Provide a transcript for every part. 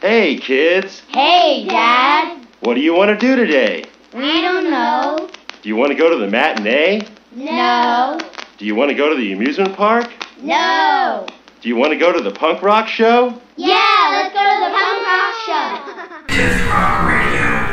Hey, kids. Hey, Dad. What do you want to do today? I don't know. Do you want to go to the matinee? No. Do you want to go to the amusement park? No. Do you want to go to the punk rock show? Yeah, let's go to the punk rock show. Kids Rock Radio.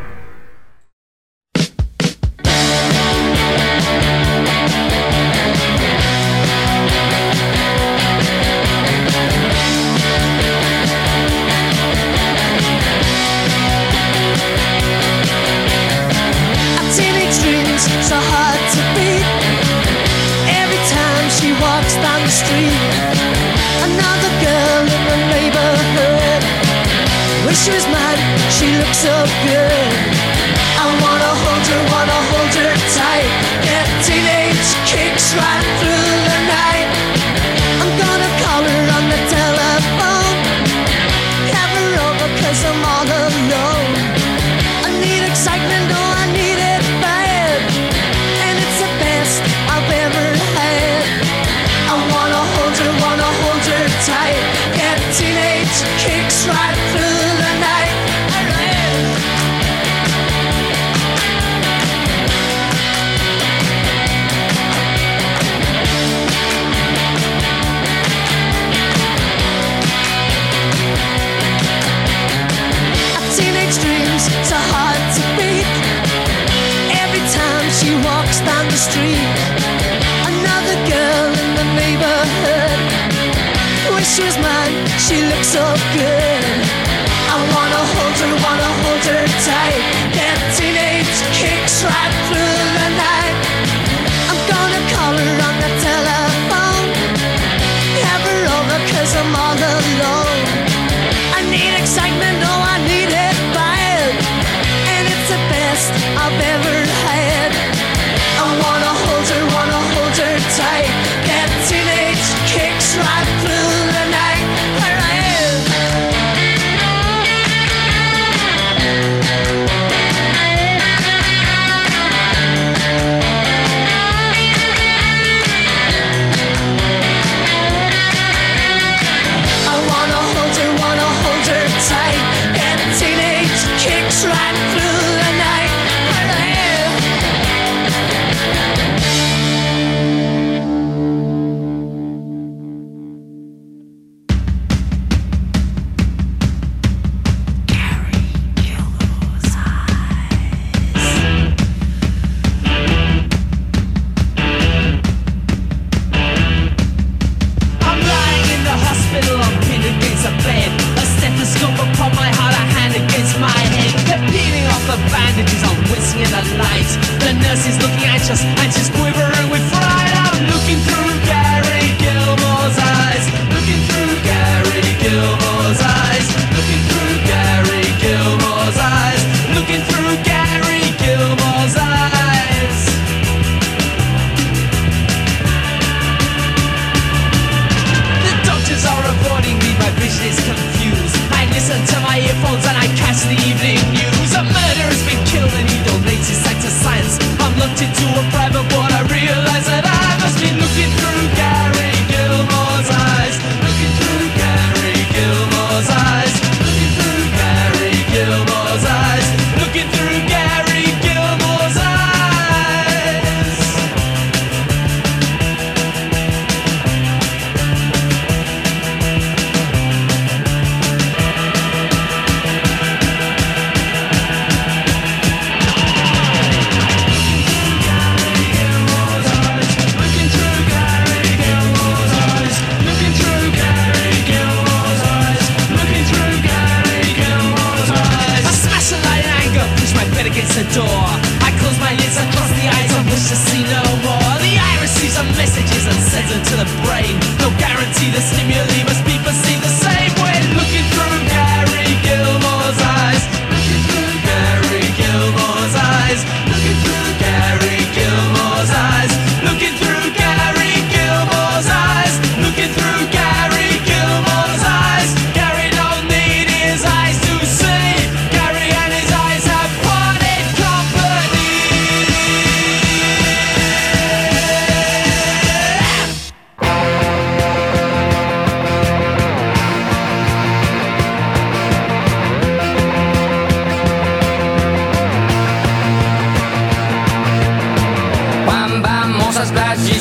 So hard to beat. Every time she walks down the street, another girl in the neighborhood. When she was mine, she looked so good. I wanna hold her tight. Get teenage kicks right through the night. I'm gonna call her on the telephone, have her over 'cause I'm all alone. I need excitement, oh I need it bad, and it's the best I've ever had. I wanna hold her tight. Get teenage kicks right through the night. Teenage dreams so hard to beat. Every time she walks down the street, another girl in the neighborhood. When she was mine, she looked so good. I wanna hold her tight. Get teenage kicks right through the night. I'm gonna call her on the telephone, have her over 'cause I'm all alone. I need excitement, oh I need it bad, and it's the best I've ever had. I wanna hold her tight. Get teenage kicks right through the night. I wanna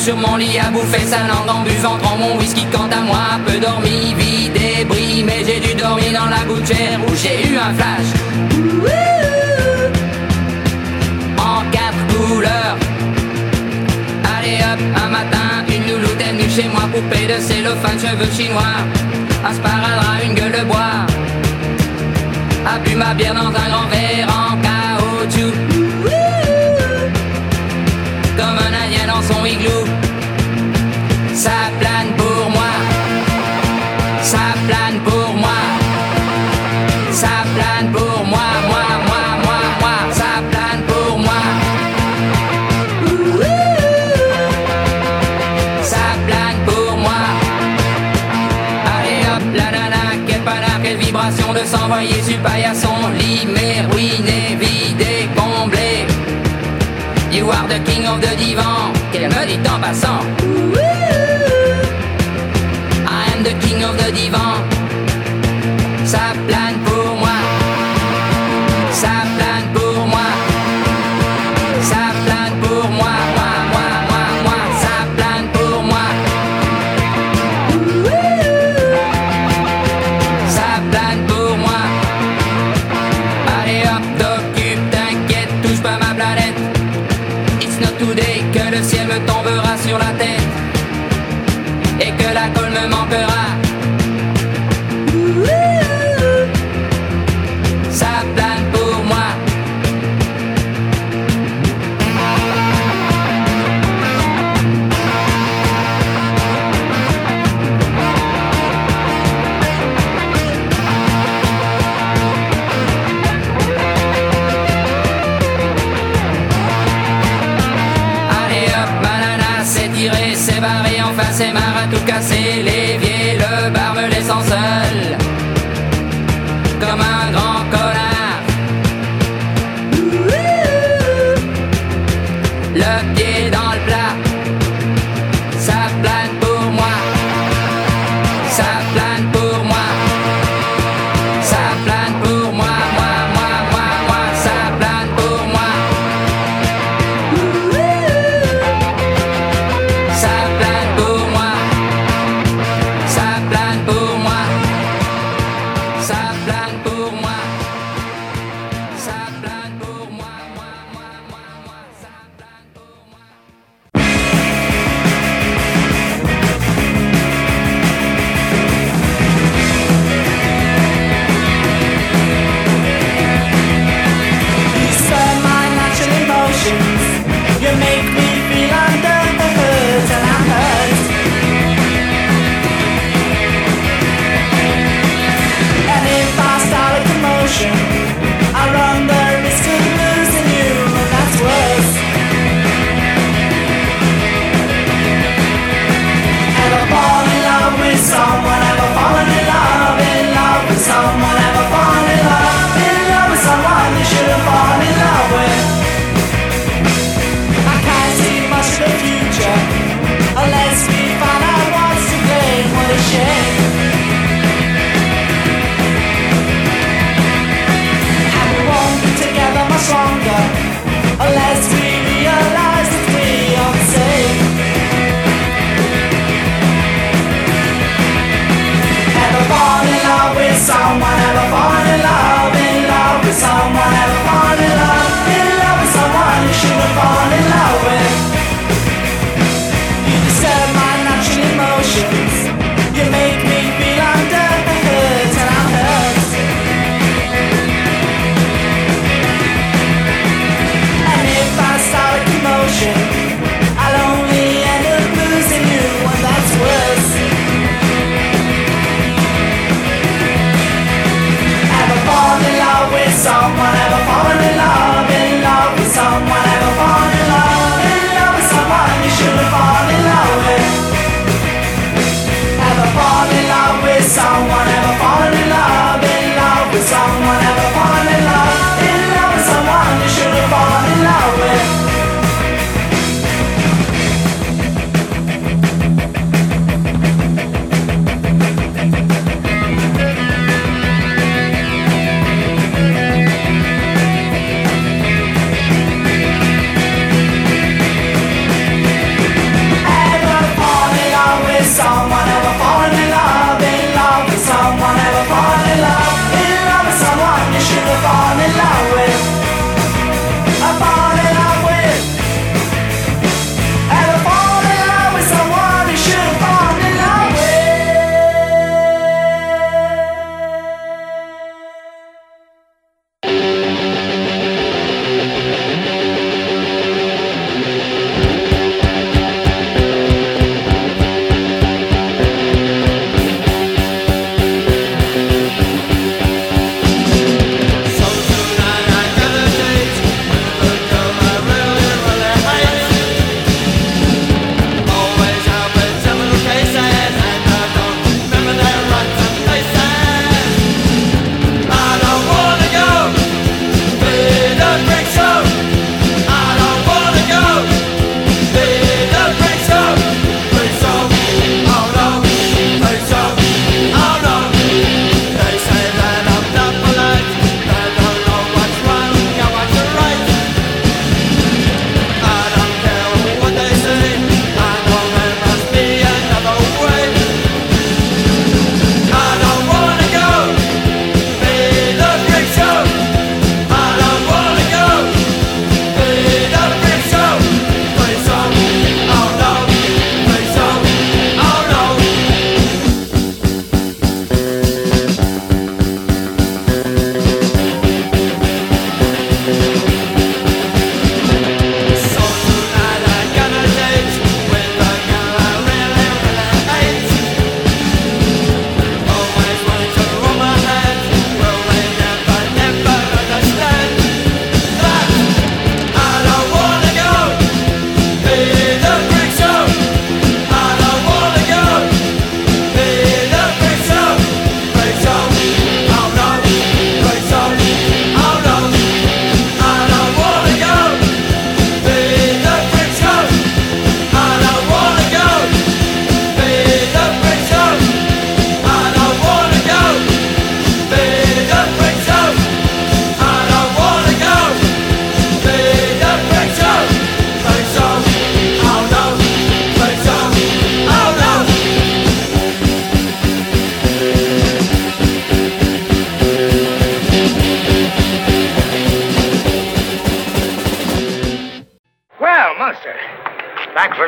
sur mon lit à bouffer sa langue en buvant trop mon whisky. Quant à moi, peu dormi, vie débris, mais j'ai dû dormir dans la gouttière où j'ai eu un flash. En 4 couleurs. Allez hop, un matin, une louloute est venue chez moi, poupée de cellophane, cheveux chinois, un sparadrap, une gueule de bois, a bu ma bière dans un grand verre en caoutchouc, comme un indien dans son igloo. Ça plane pour moi, ça plane pour moi, ça plane pour moi, moi, ça plane pour moi. Ça plane pour moi. Allez hop, la nana, quel panard, quelle vibration de s'envoyer sur paillasson. Lit, mais ruiné, vidé, comblé. You are the king of the divan, qu'elle me dit en passant. I am the king of the divan. Ça plane pour moi. Ça plane pour moi. Ça plane pour moi. Moi, ça plane pour moi. Ça plane pour moi. Allez hop, t'occupe, t'inquiète, touche pas ma planète. It's not today que le ciel me tombera sur la tête et que la colle me manquera. Ça plane pour moi. Allez hop, ma nana s'est tirée, s'est barrée, enfin c'est marre à tout casser. L'évier, le bar me laissant seul, comme un grand connard. Le pied dans le plat. Ça plane pour moi. Ça plane pour moi. Ça plane pour moi. Moi, ça plane pour moi. Ça plane pour moi. Ça plane pour moi.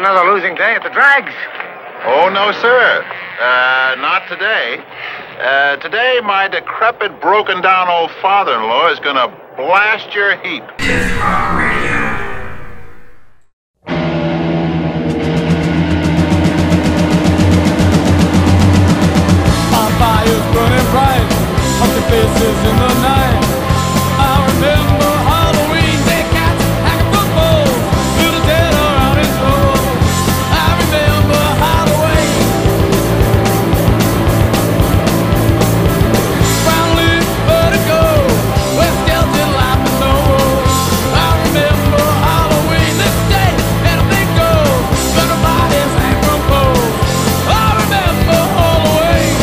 another losing day at the drags? Oh, no, sir. Not today. Today, my decrepit, broken-down old father-in-law is going to blast your heap. Our fire's burning bright, pumpkin faces in the night. I remember Halloween, dead cats, hanging footballs, little dead around his road. I remember Halloween. Brownly vertigo, where skeleton life is no more. I remember Halloween, this day, and a big goal, gonna buy his hang from poles. I remember Halloween.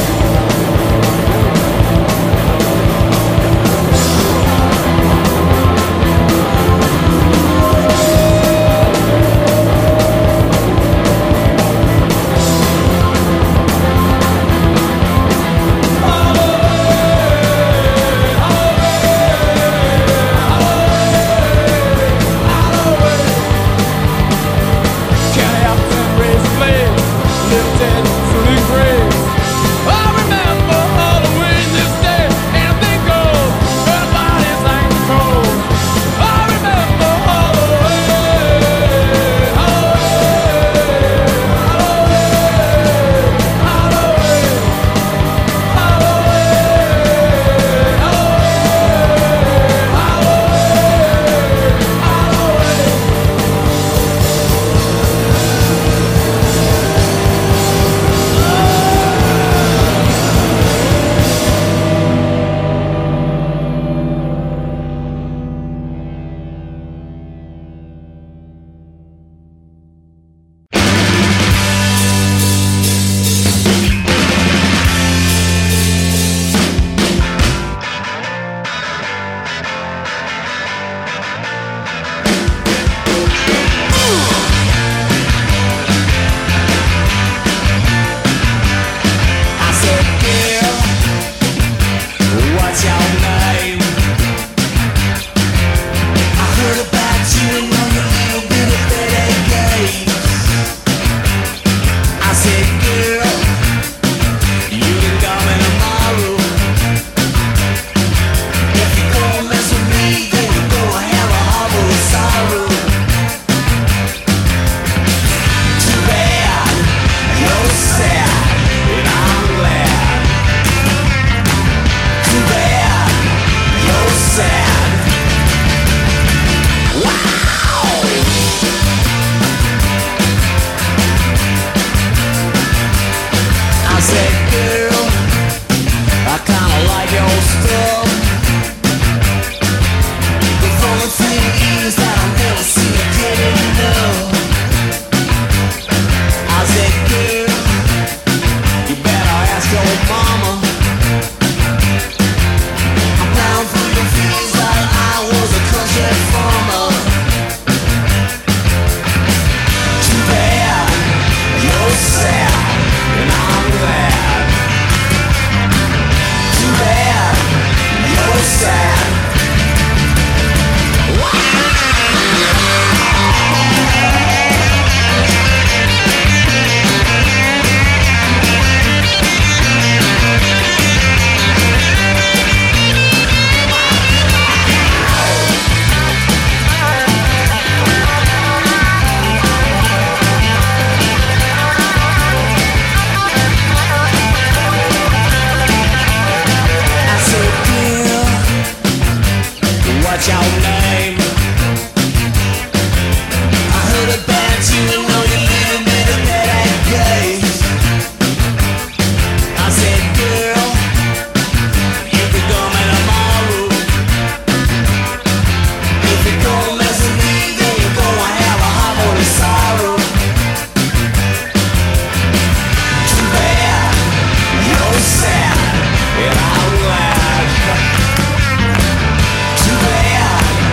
Too bad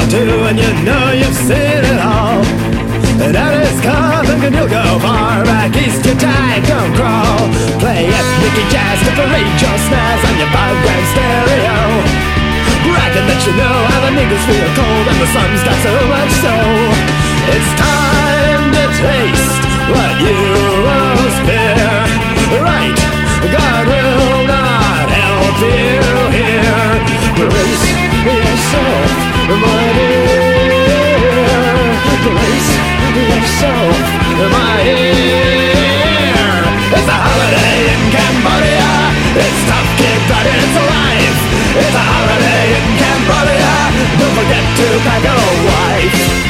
too, and you know you've seen it all. And that is coming and you'll go far back east, your time don't crawl. Play ethnic jazz to parade your snares on your 5-gram stereo. Bragging that you know how the niggas feel cold and the sun's got so much soul. It's time to taste what you most fear. Right, God will not help you here. Brace yourself, my dear. Brace yourself, my dear. It's a holiday in Cambodia. It's tough, kid, but it's life. It's a holiday in Cambodia. Don't forget to pack a wife.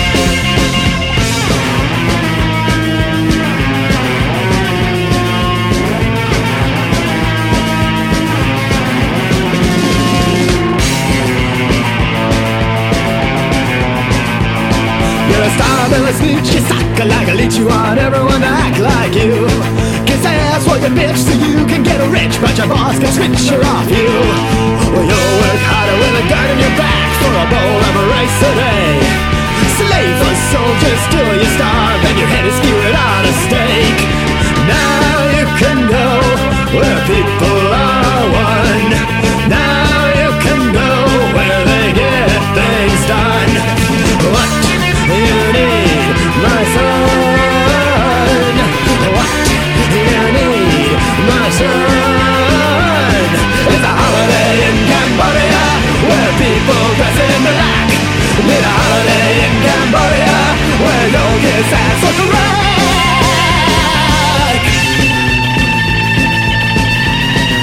You're a star, Bill, a snitch, you suck like a leech. You want everyone to act like you. Kiss ass for your bitch so you can get rich, but your boss can switch her off you. Well, you'll work harder with a gun in your back for a bowl of rice a day. Slave for soldiers till you starve and your head is skewered on a stake. Now you can go where people are one. Now you can go where they get things done. What you need, my son? What you need, my son? It's a holiday in Cambodia where people dress in black. Need a holiday in Cambodia where you'll kiss ass for crack.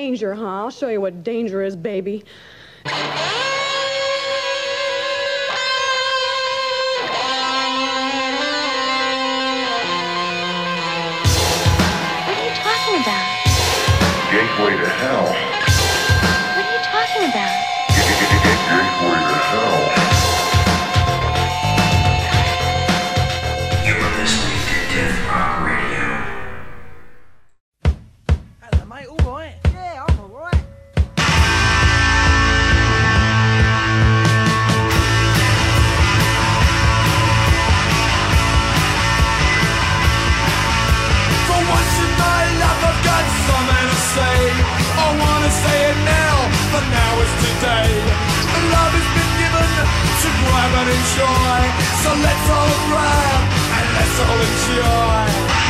danger, huh? I'll show you what danger is, baby. What are you talking about? Gateway to hell. What are you talking about? Gateway to hell. You are listening to Death Rock Radio. Hello, mate. All right? Yeah, I'm all right. For once in my life I've got something to say. I wanna say it now, but now is today. Love has been given to grab and enjoy. So let's all grab and let's all enjoy.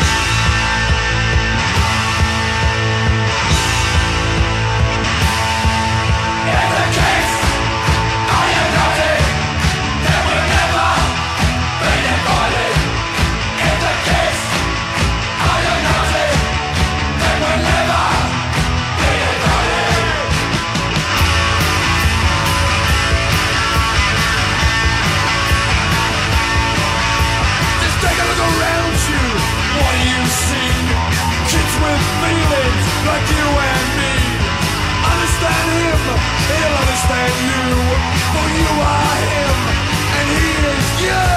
In the case I am naughty, there will never be divided. In the case I am naughty, there will never be divided. Just take a look around you. What do you see? Kids with feelings like you and me. Understand him, he'll understand you. For you are him, and he is you.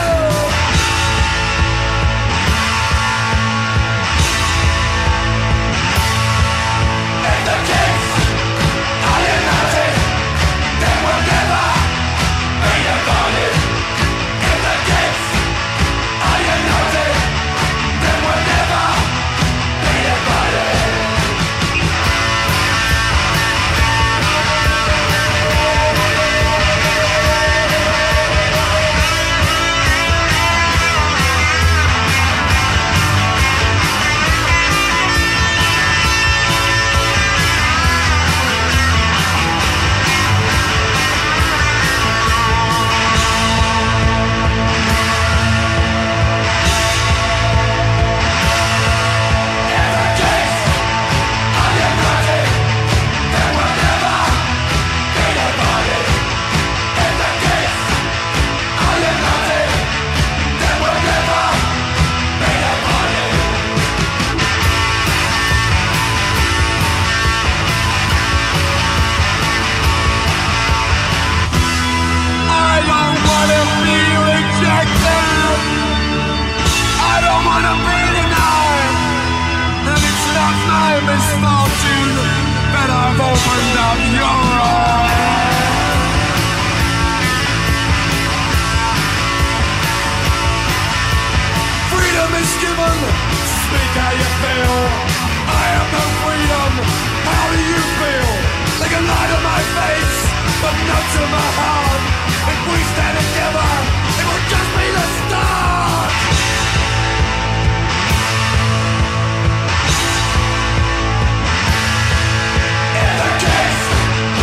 In the case I am naughty, there will never be divided. In the case I am naughty, there will never be divided. I don't wanna be rejected. I don't wanna be denied. And it's not my misfortune that I've opened up your eyes. Freedom is given to speak how you feel. I have no freedom. How do you feel? They can lie to my face, but not to my heart. If we stand together, it will just be the start. In the case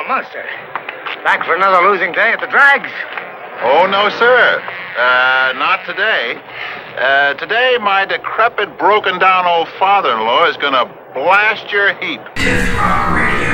Monster. Back for another losing day at the drags? Oh, no, sir. Not today. Today, my decrepit, broken-down old father-in-law is going to blast your heap. Kids Rock Radio.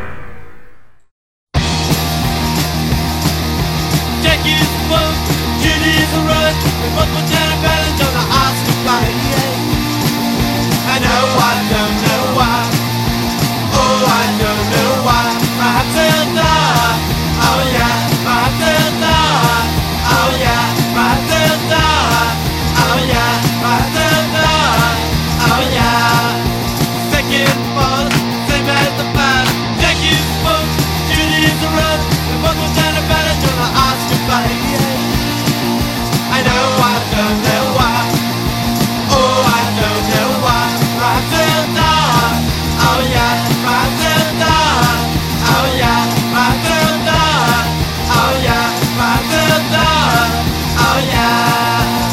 Jackie's a boat, Judy's a run. We both put down a balance on the Oscar fight. I know I don't know why. Oh, I don't know why. My Tilda. Oh, yeah. My Tilda. Oh, yeah. My Tilda. Oh, yeah. My Tilda. Oh, yeah. Second fall, same as the first. Jackie's a boat, Judy's a run. We both put down a balance on the Oscar fight. I know I don't know why. Oh, I don't know why. Matilda, oh yeah, Matilda, oh yeah, Matilda, oh yeah, Matilda, oh yeah.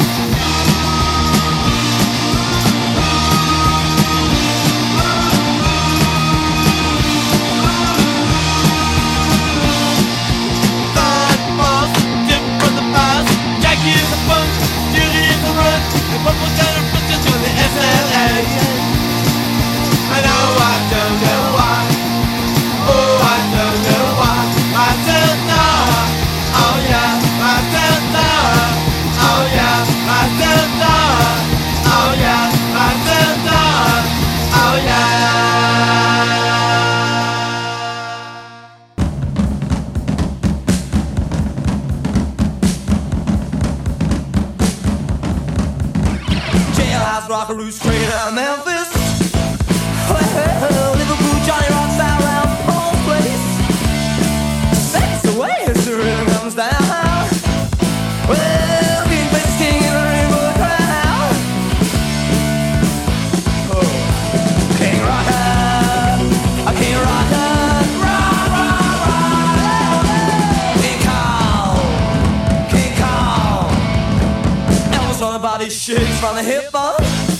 Third boss, tip from the past. Jackie's a bunk, Judy's a run. And what was that affliction to the SLA? I know I don't know why. Oh, I don't know why. Matilda, oh yeah, Matilda, oh yeah, Matilda, oh yeah, Matilda, oh yeah. Jailhouse Rockaroo straight out of Memphis. Well, Liverpool, Johnny Rock's out around Paul Place. That's the way the rhythm comes down. Well, King Bass King in the rainbow crowd. Oh, King Rocker, King Rocker, rock, rock, rock. King Kong, King Kong. Elvis on the body shakes from the hip up.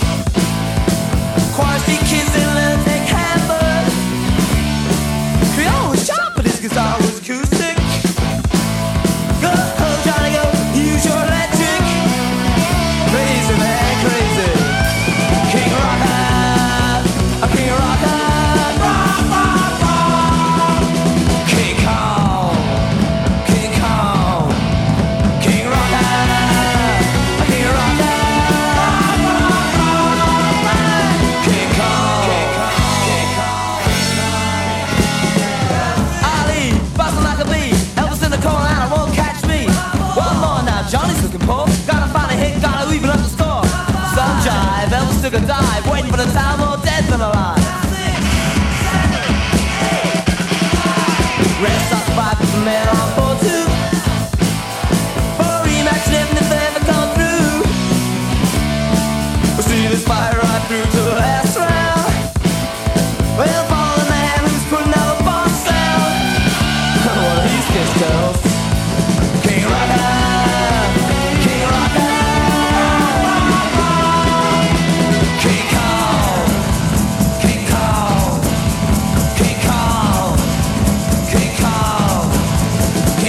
Choir Street kids in Leonard take hamburg. Creole was sharp, but his guitar was acoustic. Go, Johnny, go, use your electric. Crazy man, crazy. King Rocker, King Rocker, rock, rock, rock. King Kong, King Kong, King Rocker, King Rocker. Johnny's looking poor. Gotta find a hit, gotta even up the score. Some jive, Elvis took a dive, waiting for the time more dead than alive. Rest off five with the man on 4-2. For a rematch, living if they ever come through. We'll see this fight right through to the last round. We'll follow the man who's putting out the boss sound. One of these kids girls. King Rocker. King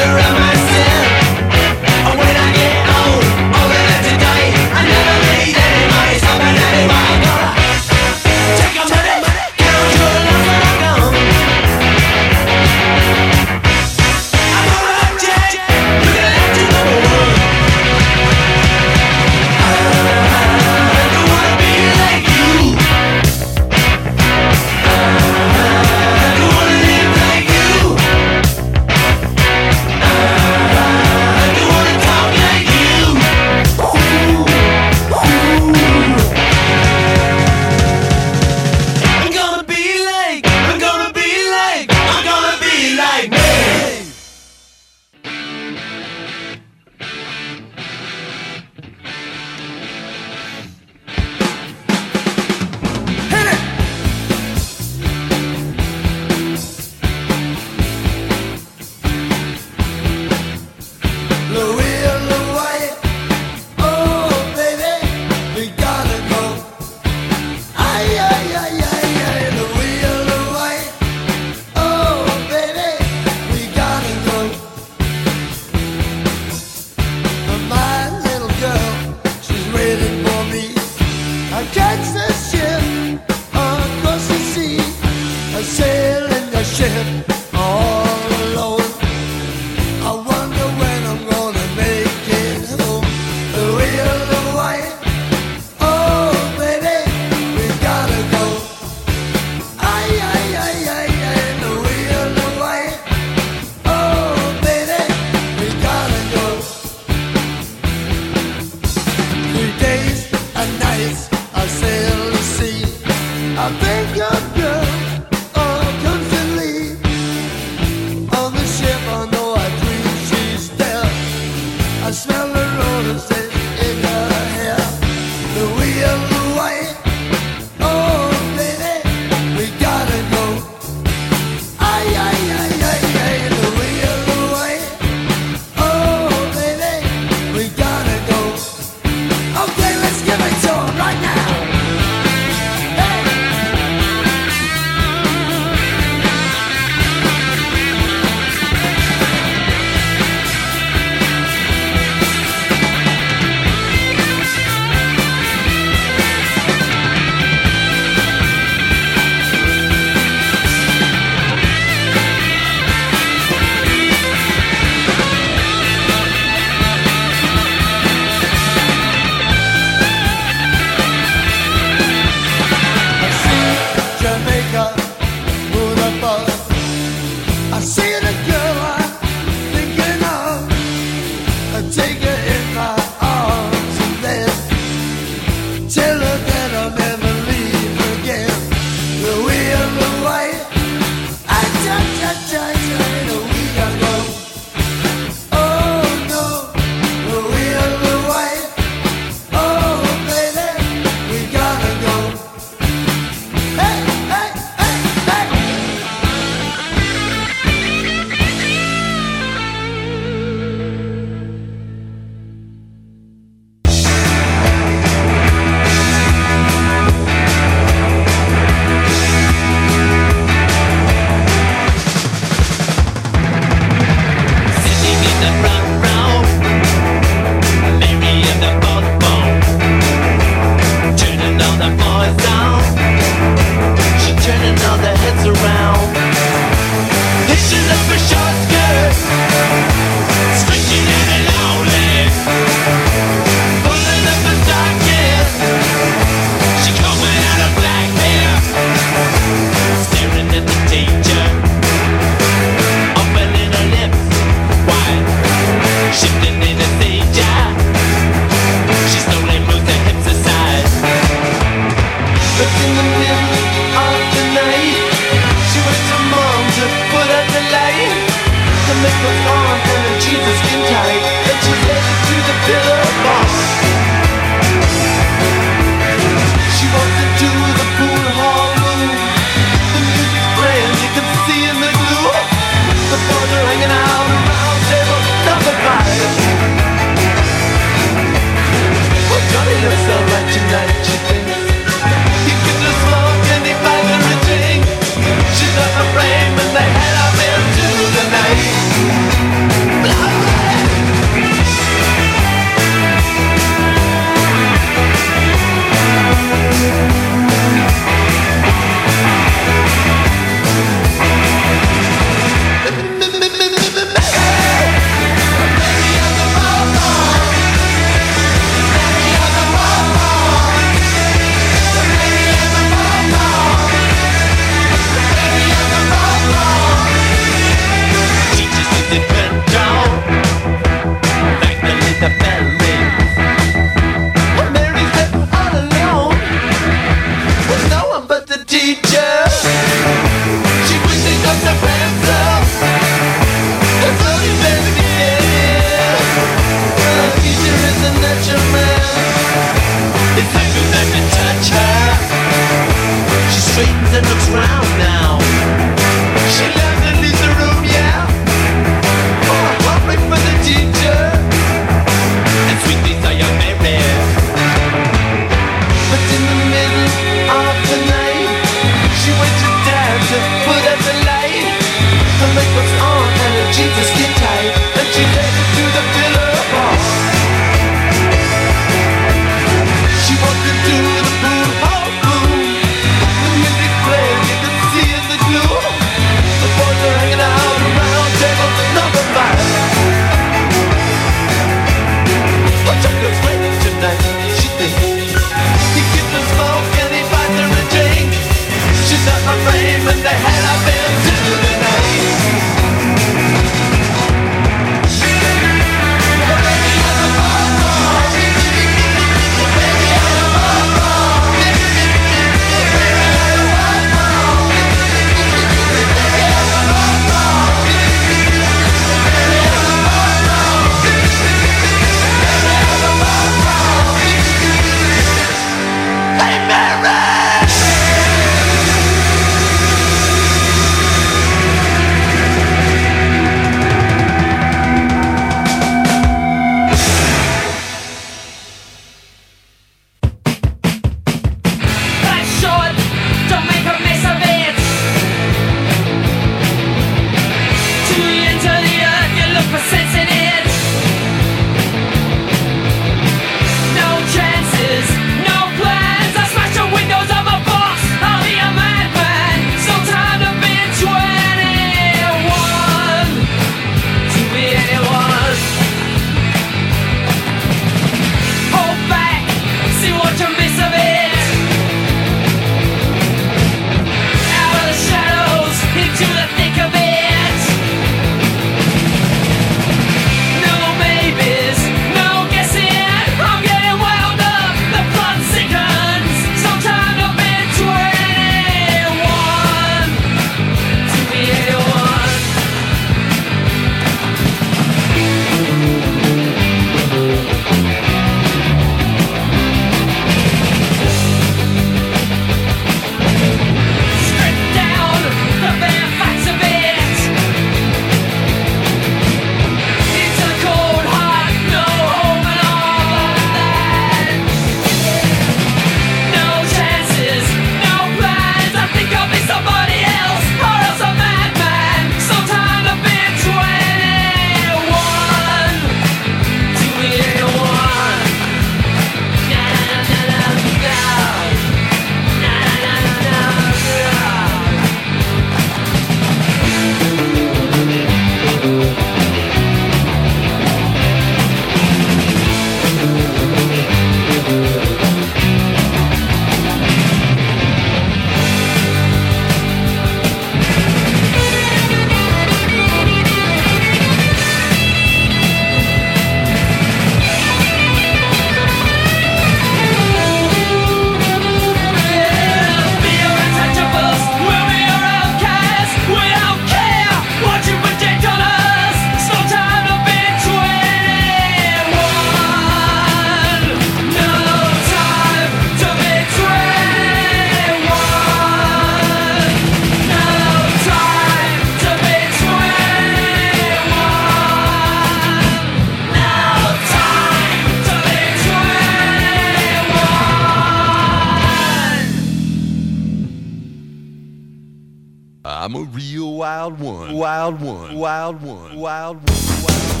I'm a real wild one, wild one, wild one, wild one, wild one.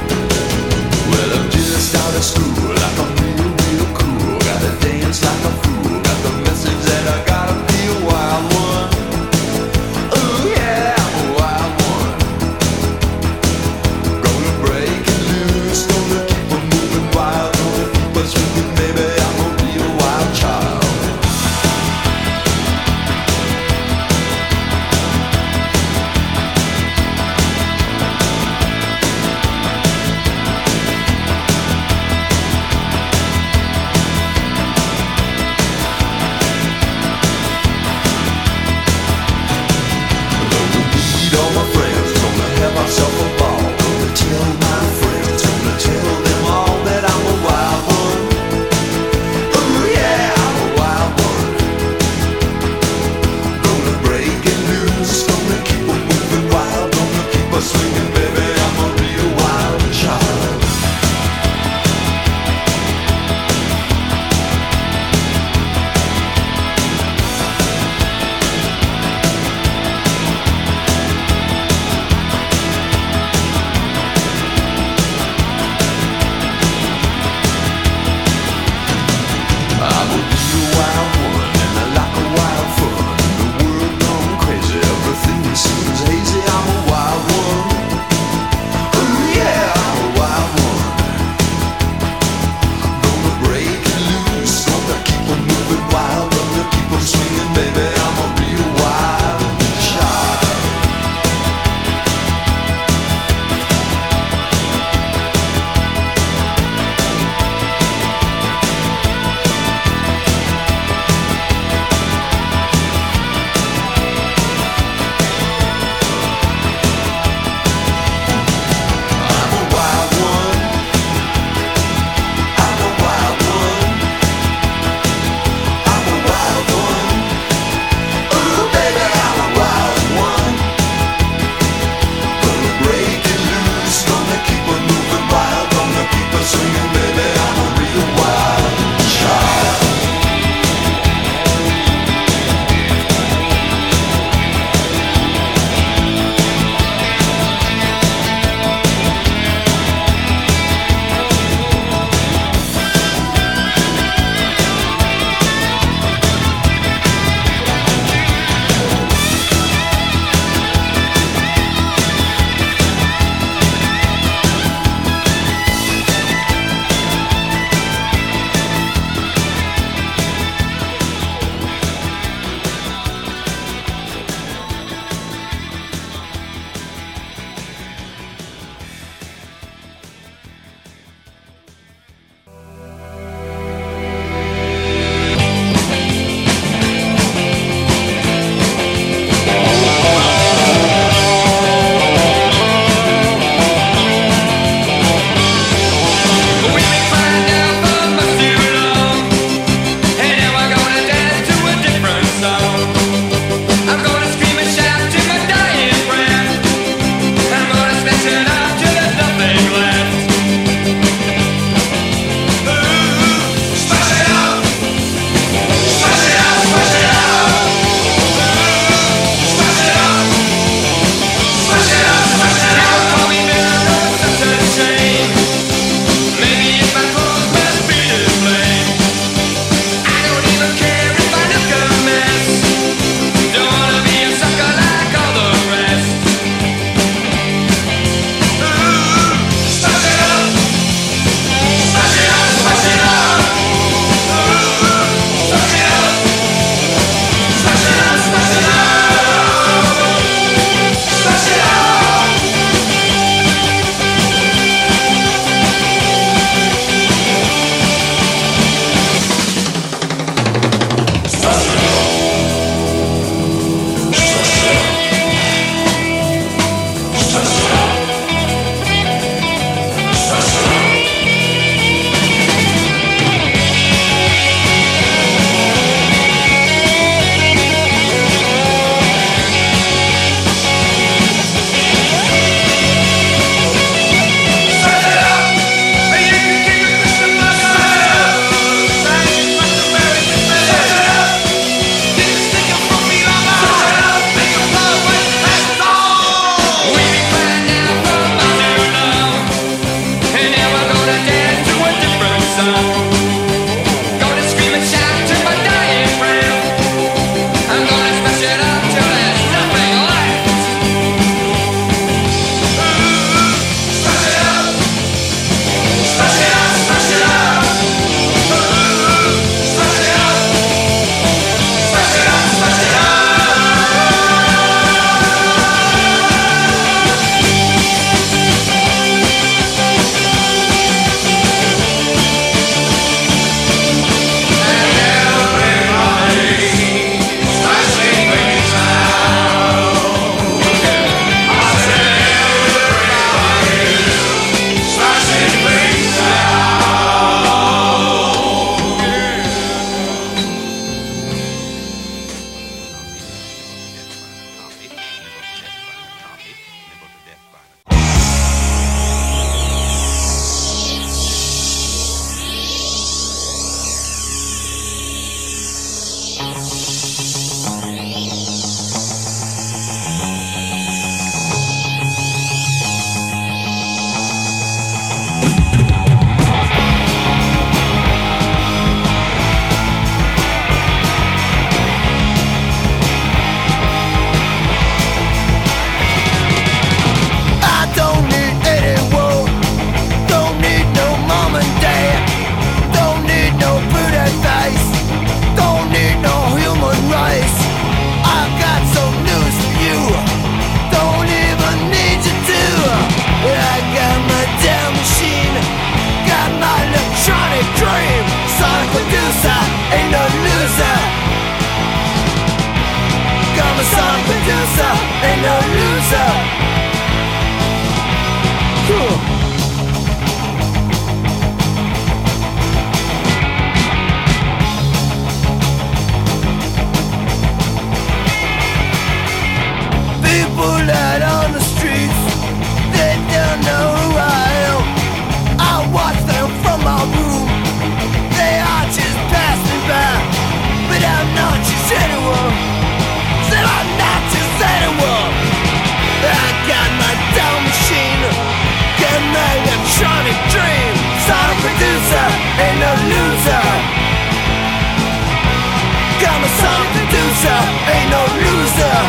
School like I'm real, real cool. Gotta dance like a fool. ain't no loser. Cool. People out on the streets, they don't know who I am. I watch them from my room, they are just passing by. But I'm not just anyone, said I'm not just anyone. I got my down machine, got my electronic dream. Sound producer, ain't no loser. Got my sound producer, ain't no loser.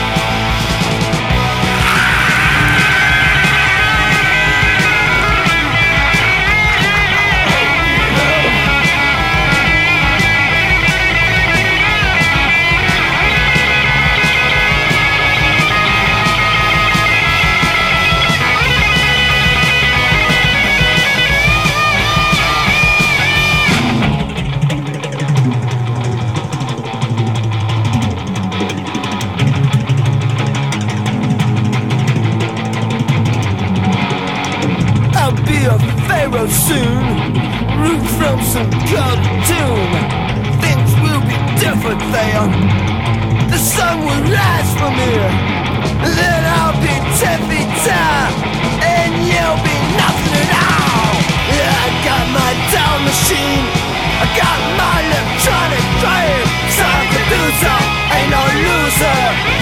Soon, root from some cartoon. Things will be different there. The sun will rise from here. Then I'll be 10 feet tall, and you'll be nothing at all. I got my down machine, I got my electronic drive. Sound producer, ain't no loser.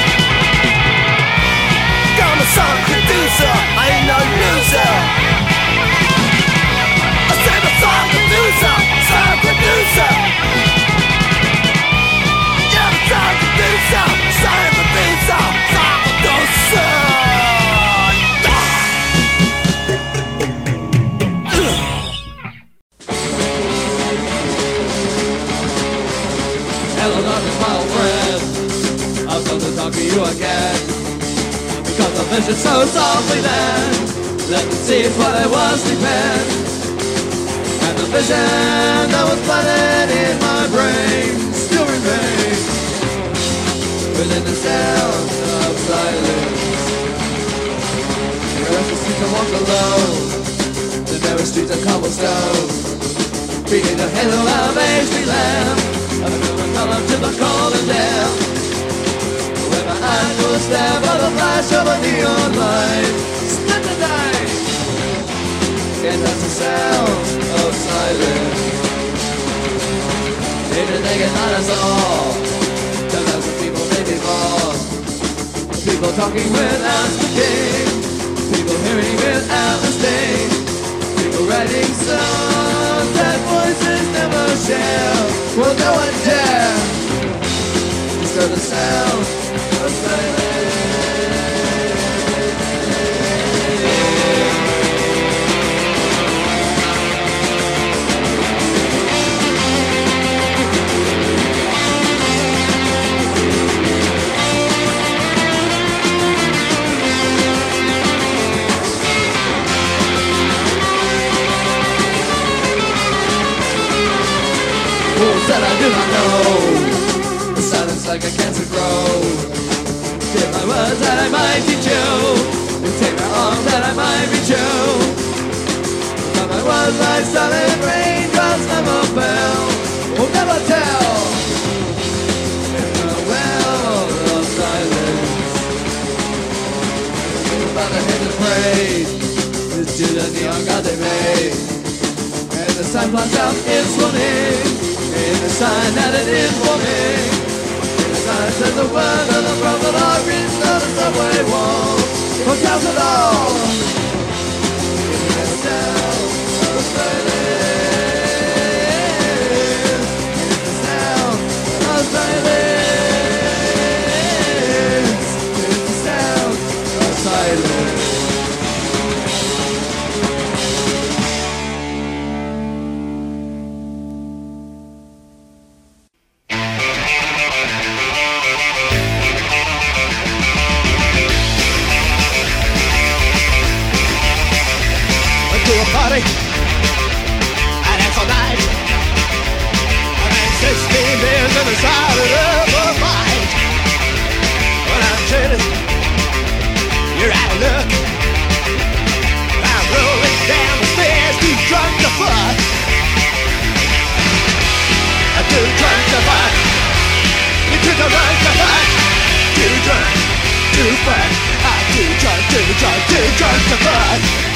Got my sound producer, ain't no loser. Sound producer, sound producer. Yeah, sound producer, sound producer, sound producer. Hello, darkness, my old friend. I've come to talk to you again. Because I mentioned so softly then. Let me see what I was sleeping. And the vision that was planted in my brain still remains within the sound of silence. Where the streets I walk alone, the narrow streets of cobblestone, beating the halo of HD lamp, I feel the color to the cold and damp. When my eyes will stare by the flash of a neon light, split the night. And that's the sound of silence. Even they get not us all. Sometimes the people may be lost. People talking without speaking. People hearing without listening. People writing songs that voices never share. Will no one dare disturb the sound of silence. That I do not know. The silence like a cancer grows. Take my words that I might teach you, and take my arms that I might reach you. But my words like silent raindrops never fell. Will never tell. In the well of silence. Think about the hidden praise. It's to the neon god they made. And the sun blocks out its warning. In the sign that it is for me. In the sign that the word of the prophet are written on the subway wall. For counts it all. In the sound of silence. In the sound of silence. In the sound of silence. Party, and it's all night. And then 16 beers in the side of the fight. When I'm chilling, too fun. I'm too drunk to fun.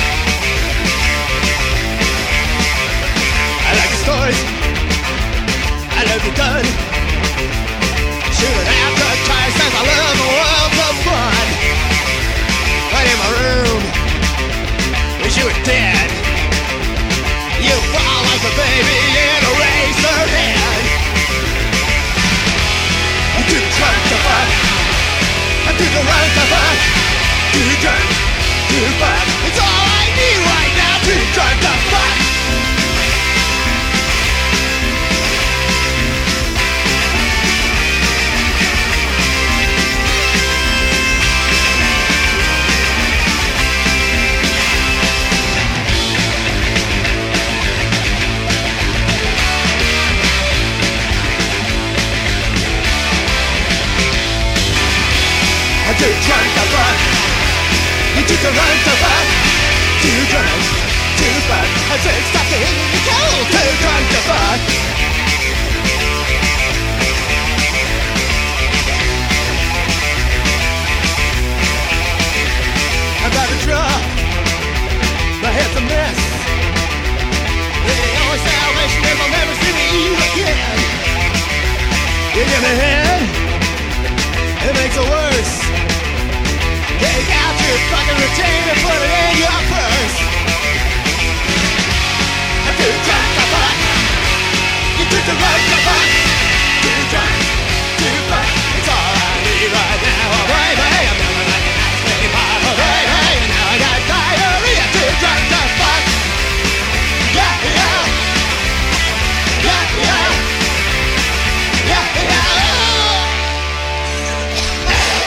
I like the stories, I love the gun. Shoot an advertise as I love the world of fun. Right in my room, wish you were dead. You fall like a baby in a razor head. I'm too drunk to fuck. I'm too drunk to fuck. Too drunk to fuck. It's all I need right now. Too drunk to fuck. I'm too drunk to fuck. You're too drunk to fuck. Too drunk to fuck. I said stop it in the cold. Too drunk to fuck. I'm about to drop. My head's a mess. The only salvation is I'll never see you again. You give me head, it makes it worse. Take out your fucking routine and put it in your purse. I'm too drunk to fuck. You're too drunk to fuck. Too drunk to fuck. It's all I need right now, oh baby. I'm feeling like an ice cream pop, oh baby. And now I got diarrhea. Too drunk to fuck. Yeah, yeah. Yeah, yeah. Yeah, yeah.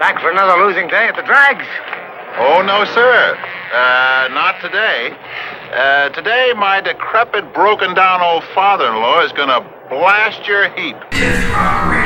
Back for another losing day at the drags? Oh, no, sir. Not today. Today, my decrepit, broken-down old father-in-law is gonna blast your heap. Kids Rock Radio.